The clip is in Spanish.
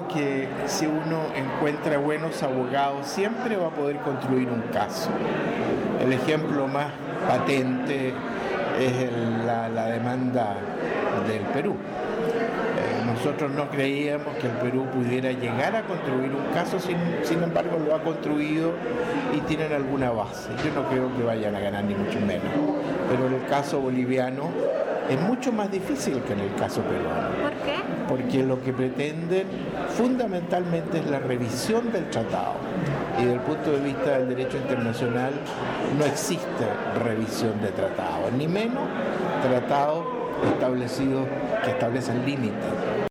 creo que si uno encuentra buenos abogados, siempre va a poder construir un caso. El ejemplo más patente es la demanda del Perú. Nosotros no creíamos que el Perú pudiera llegar a construir un caso, sin embargo lo ha construido y tienen alguna base. Yo no creo que vayan a ganar ni mucho menos, pero en el caso boliviano es mucho más difícil que en el caso peruano. ¿Por qué? Porque lo que pretenden fundamentalmente es la revisión del tratado. Y desde el punto de vista del derecho internacional no existe revisión de tratados, ni menos tratados establecidos que establecen límites.